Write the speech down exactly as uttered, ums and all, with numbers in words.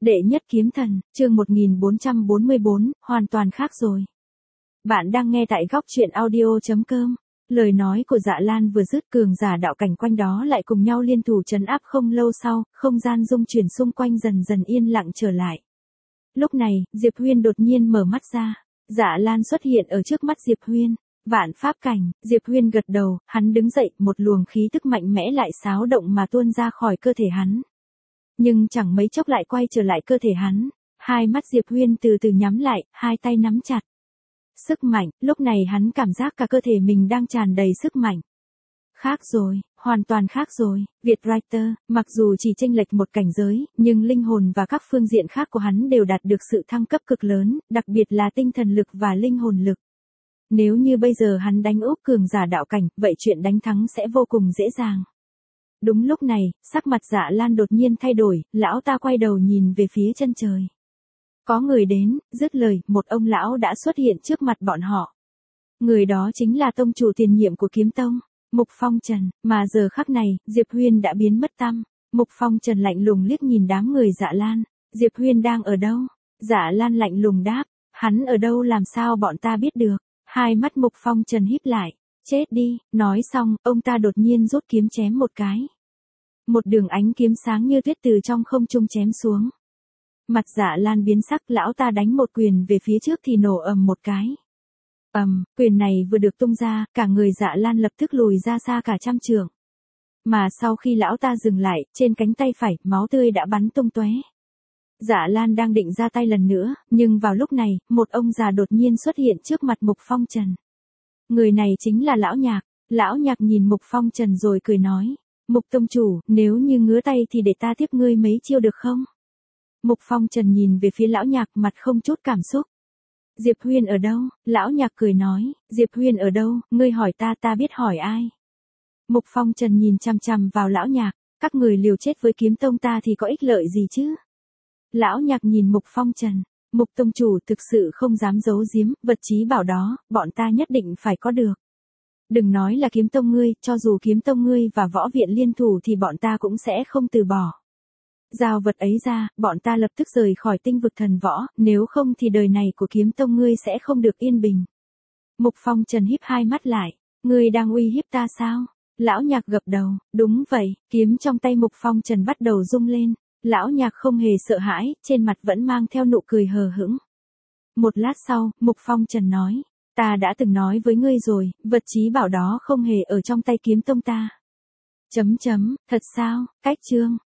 Đệ nhất kiếm thần, chương một nghìn bốn trăm bốn mươi bốn, hoàn toàn khác rồi. Bạn đang nghe tại góc truyện audio chấm com. Lời nói của Dạ Lan vừa dứt, cường giả đạo cảnh quanh đó lại cùng nhau liên thủ trấn áp. Không lâu sau, không gian rung chuyển xung quanh dần dần yên lặng trở lại. Lúc này, Diệp Huyên đột nhiên mở mắt ra. Dạ Lan xuất hiện ở trước mắt Diệp Huyên. Vạn pháp cảnh, Diệp Huyên gật đầu, hắn đứng dậy, một luồng khí tức mạnh mẽ lại xáo động mà tuôn ra khỏi cơ thể hắn. Nhưng chẳng mấy chốc lại quay trở lại cơ thể hắn. Hai mắt Diệp Huyên từ từ nhắm lại, hai tay nắm chặt. Sức mạnh, lúc này hắn cảm giác cả cơ thể mình đang tràn đầy sức mạnh. Khác rồi, hoàn toàn khác rồi, Việt Writer, mặc dù chỉ chênh lệch một cảnh giới, nhưng linh hồn và các phương diện khác của hắn đều đạt được sự thăng cấp cực lớn, đặc biệt là tinh thần lực và linh hồn lực. Nếu như bây giờ hắn đánh úp cường giả đạo cảnh, vậy chuyện đánh thắng sẽ vô cùng dễ dàng. Đúng lúc này, sắc mặt Dạ Lan đột nhiên thay đổi, lão ta quay đầu nhìn về phía chân trời. Có người đến, dứt lời, một ông lão đã xuất hiện trước mặt bọn họ. Người đó chính là tông chủ tiền nhiệm của kiếm tông, Mục Phong Trần, mà giờ khắc này, Diệp Huyên đã biến mất tăm. Mục Phong Trần lạnh lùng liếc nhìn đám người Dạ Lan, Diệp Huyên đang ở đâu? Dạ Lan lạnh lùng đáp, hắn ở đâu làm sao bọn ta biết được? Hai mắt Mục Phong Trần híp lại, chết đi, nói xong, ông ta đột nhiên rút kiếm chém một cái. Một đường ánh kiếm sáng như tuyết từ trong không trung chém xuống. Mặt Dạ Lan biến sắc, lão ta đánh một quyền về phía trước thì nổ ầm một cái. Ầm, quyền này vừa được tung ra, cả người Dạ Lan lập tức lùi ra xa cả trăm trượng. Mà sau khi lão ta dừng lại, trên cánh tay phải, máu tươi đã bắn tung tóe. Dạ Lan đang định ra tay lần nữa, nhưng vào lúc này, một ông già đột nhiên xuất hiện trước mặt Mục Phong Trần. Người này chính là Lão Nhạc. Lão Nhạc nhìn Mục Phong Trần rồi cười nói, Mục tông chủ, nếu như ngứa tay thì để ta tiếp ngươi mấy chiêu được không? Mục Phong Trần nhìn về phía Lão Nhạc, mặt không chút cảm xúc. Diệp Huyên ở đâu? Lão Nhạc cười nói, Diệp Huyên ở đâu, ngươi hỏi ta ta biết hỏi ai? Mục Phong Trần nhìn chằm chằm vào Lão Nhạc, các người liều chết với kiếm tông ta thì có ích lợi gì chứ? Lão Nhạc nhìn Mục Phong Trần, Mục tông chủ thực sự không dám giấu giếm, vật chí bảo đó, bọn ta nhất định phải có được. Đừng nói là kiếm tông ngươi, cho dù kiếm tông ngươi và võ viện liên thủ thì bọn ta cũng sẽ không từ bỏ. Giao vật ấy ra, bọn ta lập tức rời khỏi tinh vực thần võ, nếu không thì đời này của kiếm tông ngươi sẽ không được yên bình. Mục Phong Trần híp hai mắt lại, ngươi đang uy hiếp ta sao? Lão Nhạc gật đầu, đúng vậy, kiếm trong tay Mục Phong Trần bắt đầu rung lên. Lão Nhạc không hề sợ hãi, trên mặt vẫn mang theo nụ cười hờ hững. Một lát sau, Mục Phong Trần nói, ta đã từng nói với ngươi rồi, vật chí bảo đó không hề ở trong tay kiếm tông ta. Chấm chấm, thật sao, cách chương,